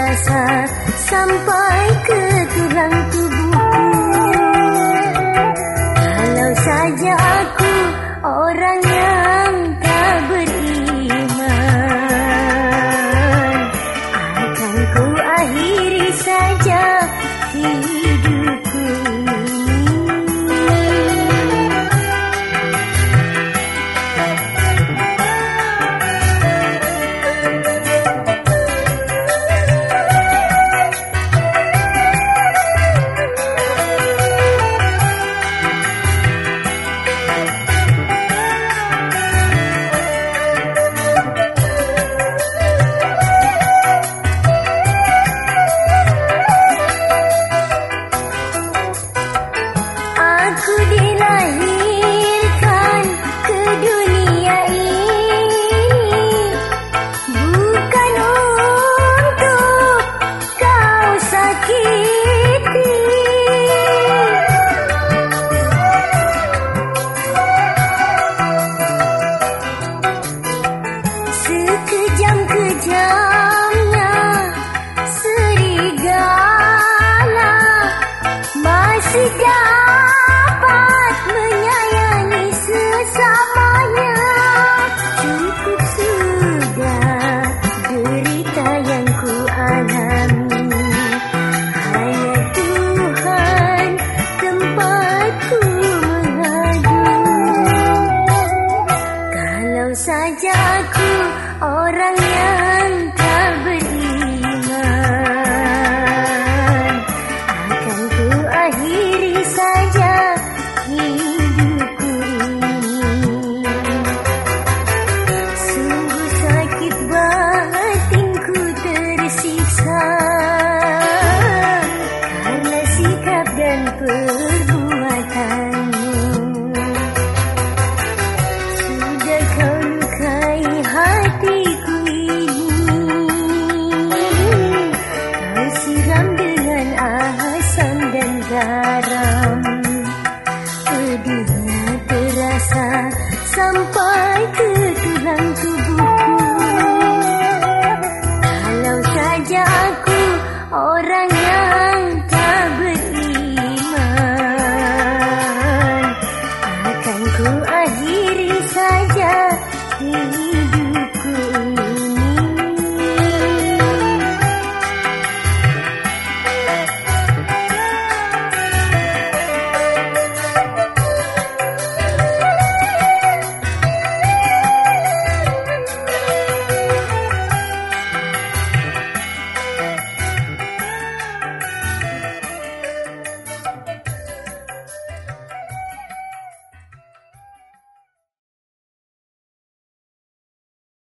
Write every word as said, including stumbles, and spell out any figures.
rasa sampai ke tulang tubuhku. Kalau saja aku orang yang tak beriman, akan ku akhiri saja hidupku ini. Aku dilahirkan ke dunia ini bukan untuk kau sakiti. Sekejam-kejamnya serigala masih dapat menyayangi sesamanya. Cukup sudah derita yang ku alami, hanya Tuhan tempatku mengadu. Kalau saja aku orang yang